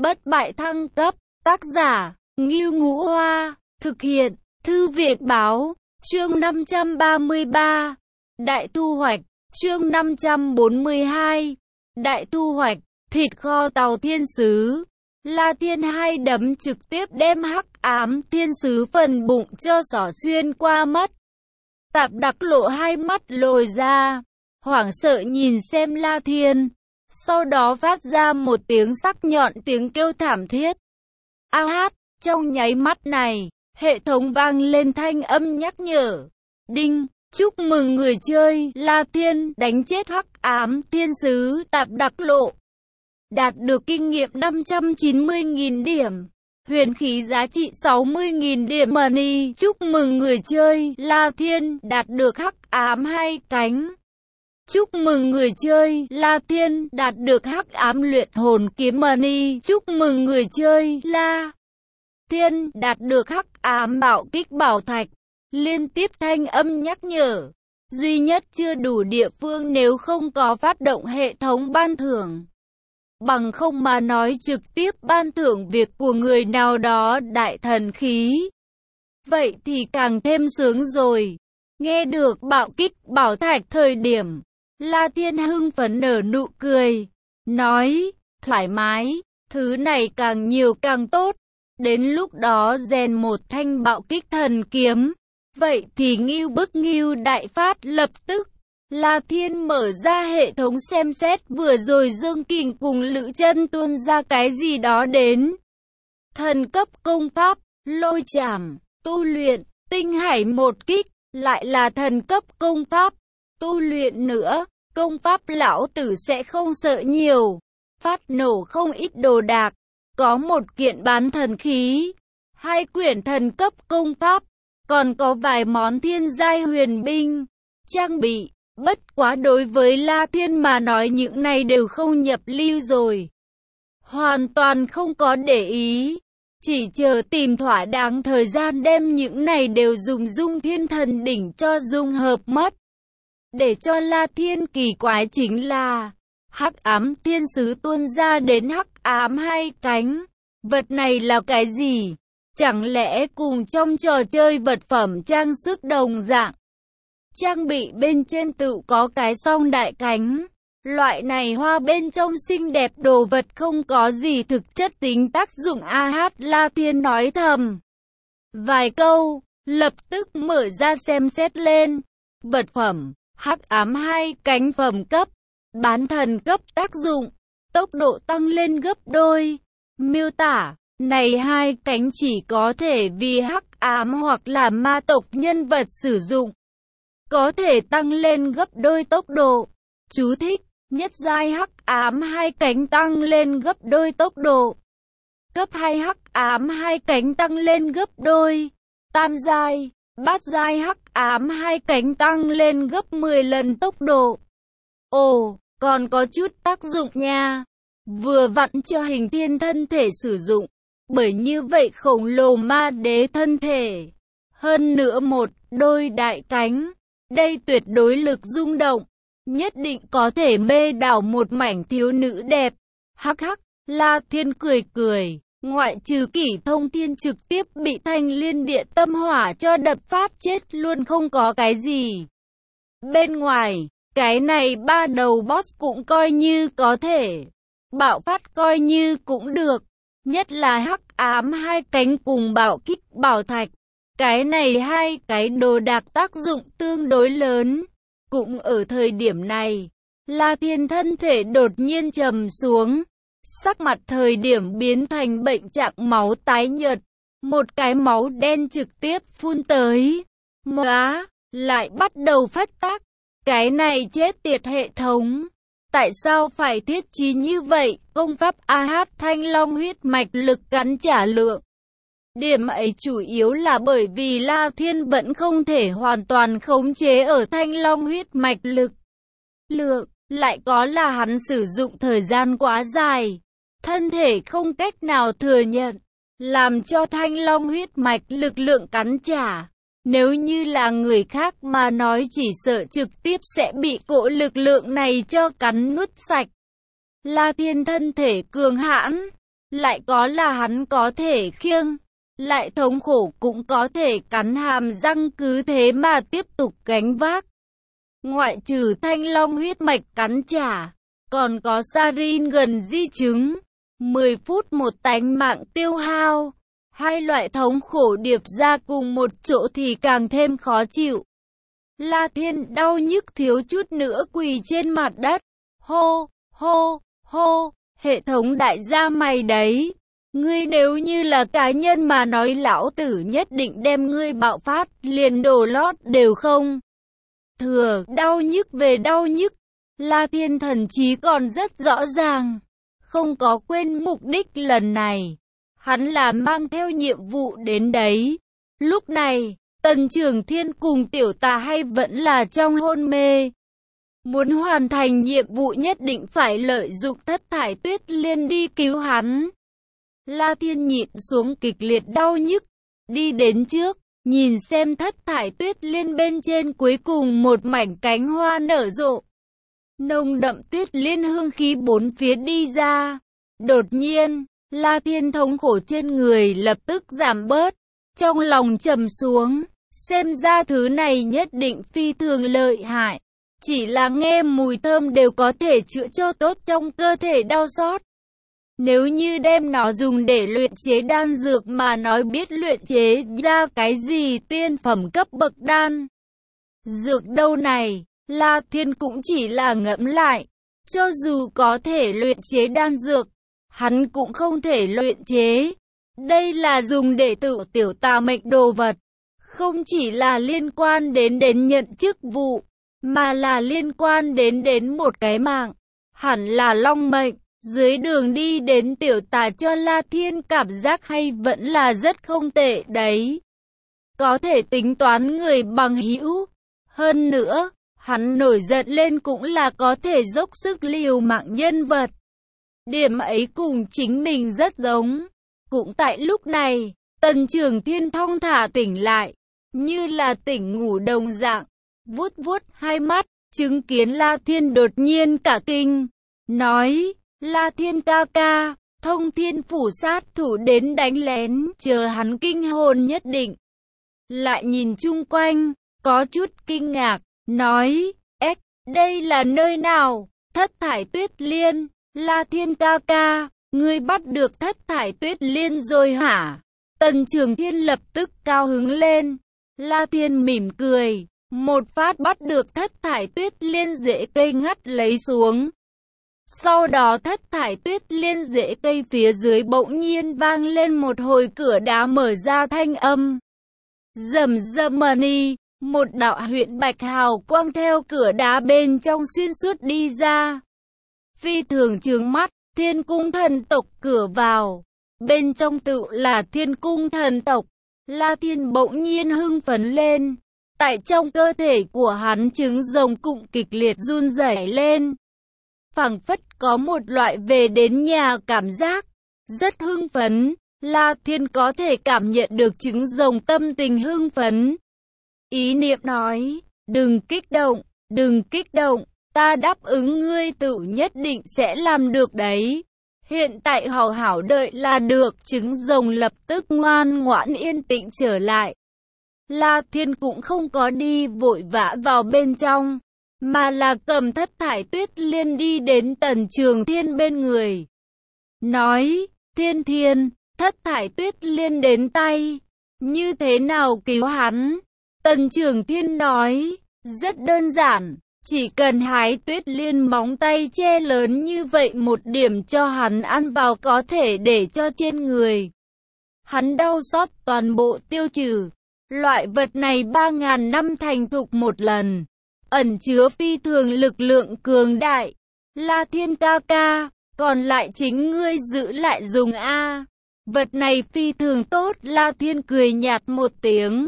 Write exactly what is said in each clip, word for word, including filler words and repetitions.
Bất bại thăng cấp, tác giả, Ngưu Ngũ Hoa, thực hiện, Thư viện Báo, chương năm trăm ba mươi ba, Đại thu hoạch, chương năm trăm bốn mươi hai, Đại thu hoạch, thịt kho tàu thiên sứ. La Thiên hai đấm trực tiếp đem hắc ám thiên sứ phần bụng cho xỏ xuyên qua mắt. Tạp Đặc Lộ hai mắt lồi ra, hoảng sợ nhìn xem La Thiên, sau đó phát ra một tiếng sắc nhọn, tiếng kêu thảm thiết. A hát, trong nháy mắt này, hệ thống vang lên thanh âm nhắc nhở. Đinh, chúc mừng người chơi La Thiên đánh chết hắc ám thiên sứ Tạp Đặc Lộ. Đạt được kinh nghiệm năm trăm chín mươi nghìn điểm. Huyền khí giá trị sáu mươi nghìn điểm money. Chúc mừng người chơi La Thiên đạt được hắc ám hai cánh. Chúc mừng người chơi La Thiên đạt được hắc ám luyện hồn kiếm money. Chúc mừng người chơi La Thiên đạt được hắc ám bạo kích bảo thạch. Liên tiếp thanh âm nhắc nhở. Duy nhất chưa đủ địa phương nếu không có phát động hệ thống ban thưởng. Bằng không mà nói trực tiếp ban thưởng việc của người nào đó đại thần khí. Vậy thì càng thêm sướng rồi. Nghe được bạo kích bảo thạch thời điểm, La Thiên hưng phấn nở nụ cười. Nói, thoải mái, thứ này càng nhiều càng tốt. Đến lúc đó rèn một thanh bạo kích thần kiếm. Vậy thì ngưu bức ngưu đại phát lập tức. La Thiên mở ra hệ thống xem xét vừa rồi Dương Kình cùng Lữ Chân tuôn ra cái gì đó đến. Thần cấp công pháp, lôi chảm, tu luyện, tinh hải một kích, lại là thần cấp công pháp, tu luyện nữa, công pháp lão tử sẽ không sợ nhiều, phát nổ không ít đồ đạc, có một kiện bán thần khí, hai quyển thần cấp công pháp, còn có vài món thiên giai huyền binh, trang bị. Bất quá đối với La Thiên mà nói những này đều không nhập lưu rồi. Hoàn toàn không có để ý. Chỉ chờ tìm thỏa đáng thời gian đem những này đều dùng dung thiên thần đỉnh cho dung hợp mất. Để cho La Thiên kỳ quái chính là hắc ám thiên sứ tuôn ra đến hắc ám hai cánh. Vật này là cái gì? Chẳng lẽ cùng trong trò chơi vật phẩm trang sức đồng dạng? Trang bị bên trên tự có cái song đại cánh. Loại này hoa bên trong xinh đẹp đồ vật không có gì thực chất tính tác dụng. A hát La Thiên nói thầm vài câu, lập tức mở ra xem xét lên. Vật phẩm, hắc ám hai cánh phẩm cấp, bán thần cấp tác dụng, tốc độ tăng lên gấp đôi. Miêu tả, này hai cánh chỉ có thể vì hắc ám hoặc là ma tộc nhân vật sử dụng. Có thể tăng lên gấp đôi tốc độ. Chú thích, nhất giai hắc ám hai cánh tăng lên gấp đôi tốc độ. Cấp hai hắc ám hai cánh tăng lên gấp đôi. Tam giai, bát giai hắc ám hai cánh tăng lên gấp mười lần tốc độ. Ồ, còn có chút tác dụng nha. Vừa vặn cho hình thiên thân thể sử dụng. Bởi như vậy khổng lồ ma đế thân thể. Hơn nữa một đôi đại cánh. Đây tuyệt đối lực rung động, nhất định có thể mê đảo một mảnh thiếu nữ đẹp. Hắc hắc, La Thiên cười cười, ngoại trừ Kỷ Thông Thiên trực tiếp bị Thanh Liên Địa tâm hỏa cho đập phát chết luôn không có cái gì. Bên ngoài, cái này ba đầu boss cũng coi như có thể, bạo phát coi như cũng được, nhất là hắc ám hai cánh cùng bạo kích bảo thạch. Cái này hai cái đồ đạc tác dụng tương đối lớn. Cũng ở thời điểm này, La Thiên thân thể đột nhiên trầm xuống. Sắc mặt thời điểm biến thành bệnh trạng máu tái nhợt. Một cái máu đen trực tiếp phun tới. Móa, lại bắt đầu phát tác. Cái này chết tiệt hệ thống. Tại sao phải thiết trí như vậy? Công pháp A hát Thanh Long huyết mạch lực cắn trả lượng. Điểm ấy chủ yếu là bởi vì La Thiên vẫn không thể hoàn toàn khống chế ở Thanh Long huyết mạch lực lượng, lại có là hắn sử dụng thời gian quá dài, thân thể không cách nào thừa nhận, làm cho Thanh Long huyết mạch lực lượng cắn trả. Nếu như là người khác mà nói chỉ sợ trực tiếp sẽ bị cỗ lực lượng này cho cắn nuốt sạch. La Thiên thân thể cường hãn, lại có là hắn có thể khiêng, lại thống khổ cũng có thể cắn hàm răng cứ thế mà tiếp tục gánh vác. Ngoại trừ thanh long huyết mạch cắn trả, còn có sarin gần di chứng, mười phút một tánh mạng tiêu hao. Hai loại thống khổ điệp ra cùng một chỗ thì càng thêm khó chịu. La Thiên đau nhức thiếu chút nữa quỳ trên mặt đất. Hô, hô, hô, hệ thống đại gia mày đấy. Ngươi nếu như là cá nhân mà nói lão tử nhất định đem ngươi bạo phát, liền đồ lót đều không. Thừa, đau nhức về đau nhức. La Thiên thần chí còn rất rõ ràng. Không có quên mục đích lần này. Hắn là mang theo nhiệm vụ đến đấy. Lúc này, Tần Trường Thiên cùng tiểu tà hay vẫn là trong hôn mê. Muốn hoàn thành nhiệm vụ nhất định phải lợi dụng Thất Thải Tuyết Liên đi cứu hắn. La Thiên nhịn xuống kịch liệt đau nhức, đi đến trước, nhìn xem Thất Thải Tuyết Liên bên trên cuối cùng một mảnh cánh hoa nở rộ. Nồng đậm tuyết liên hương khí bốn phía đi ra. Đột nhiên, La Thiên thống khổ trên người lập tức giảm bớt, trong lòng trầm xuống, xem ra thứ này nhất định phi thường lợi hại, chỉ là nghe mùi thơm đều có thể chữa cho tốt trong cơ thể đau xót. Nếu như đem nó dùng để luyện chế đan dược mà nói biết luyện chế ra cái gì tiên phẩm cấp bậc đan dược đâu này, La Thiên cũng chỉ là ngẫm lại, cho dù có thể luyện chế đan dược, hắn cũng không thể luyện chế. Đây là dùng để tự tiểu tà mệnh đồ vật, không chỉ là liên quan đến đến nhận chức vụ, mà là liên quan đến đến một cái mạng, hẳn là long mệnh. Dưới đường đi đến tiểu tà cho La Thiên cảm giác hay vẫn là rất không tệ đấy. Có thể tính toán người bằng hữu. Hơn nữa, hắn nổi giận lên cũng là có thể dốc sức liều mạng nhân vật. Điểm ấy cùng chính mình rất giống. Cũng tại lúc này, Tần Trường Thiên thong thả tỉnh lại, như là tỉnh ngủ đồng dạng, vuốt vuốt hai mắt, chứng kiến La Thiên đột nhiên cả kinh, nói: La Thiên ca ca, Thông Thiên phủ sát thủ đến đánh lén, chờ hắn kinh hồn nhất định. Lại nhìn chung quanh, có chút kinh ngạc, nói: Ếch, đây là nơi nào? Thất Thải Tuyết Liên, La Thiên ca ca, ngươi bắt được Thất Thải Tuyết Liên rồi hả? Tần Trường Thiên lập tức cao hứng lên. La Thiên mỉm cười, một phát bắt được Thất Thải Tuyết Liên rễ cây ngắt lấy xuống. Sau đó Thất Thải Tuyết Liên rễ cây phía dưới bỗng nhiên vang lên một hồi cửa đá mở ra thanh âm. Rầm rầm mani, một đạo huyện bạch hào quang theo cửa đá bên trong xuyên suốt đi ra. Phi thường chướng mắt, Thiên Cung thần tộc cửa vào. Bên trong tự là Thiên Cung thần tộc. La Thiên bỗng nhiên hưng phấn lên. Tại trong cơ thể của hắn trứng rồng cũng kịch liệt run rẩy lên. Phảng phất có một loại về đến nhà cảm giác. Rất hưng phấn. La Thiên có thể cảm nhận được trứng rồng tâm tình hưng phấn. Ý niệm nói, đừng kích động, đừng kích động. Ta đáp ứng ngươi tự nhất định sẽ làm được đấy. Hiện tại hảo hảo đợi là được. Trứng rồng lập tức ngoan ngoãn yên tĩnh trở lại. La Thiên cũng không có đi vội vã vào bên trong, mà là cầm Thất Thải Tuyết Liên đi đến Tần Trường Thiên bên người. Nói, Thiên Thiên, Thất Thải Tuyết Liên đến tay, như thế nào cứu hắn? Tần Trường Thiên nói, rất đơn giản. Chỉ cần hái tuyết liên móng tay che lớn như vậy một điểm cho hắn ăn vào có thể để cho trên người hắn đau xót toàn bộ tiêu trừ. Loại vật này ba ngàn năm thành thục một lần, ẩn chứa phi thường lực lượng cường đại. La Thiên ca ca, còn lại chính ngươi giữ lại dùng a. Vật này phi thường tốt. La Thiên cười nhạt một tiếng,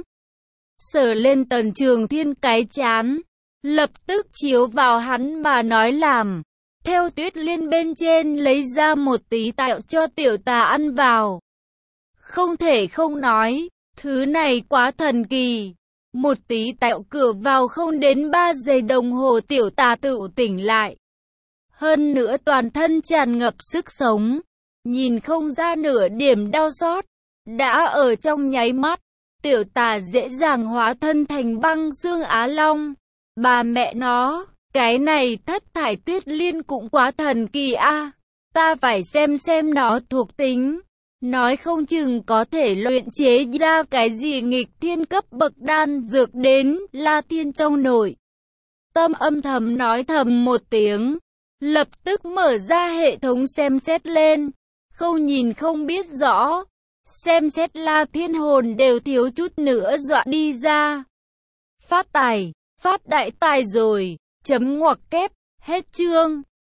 sờ lên Tần Trường Thiên cái trán. Lập tức chiếu vào hắn mà nói làm. Theo tuyết liên bên trên lấy ra một tí tạo cho tiểu tà ăn vào. Không thể không nói, thứ này quá thần kỳ. Một tí tạo cửa vào không đến ba giây đồng hồ tiểu tà tự tỉnh lại. Hơn nữa toàn thân tràn ngập sức sống. nhìn không ra nửa điểm đau xót. Đã ở trong nháy mắt, tiểu tà dễ dàng hóa thân thành băng dương Á Long. Bà mẹ nó, cái này thất thải tuyết liên cũng quá thần kỳ a. Ta phải xem xem nó thuộc tính. Nói không chừng có thể luyện chế ra cái gì nghịch thiên cấp bậc đan dược đến. La Thiên trong nội tâm âm thầm nói thầm một tiếng, lập tức mở ra hệ thống xem xét lên. Không nhìn không biết rõ, xem xét La Thiên hồn đều thiếu chút nữa dọa đi ra. Phát tài, phát đại tài rồi, chấm ngoặc kép, hết chương.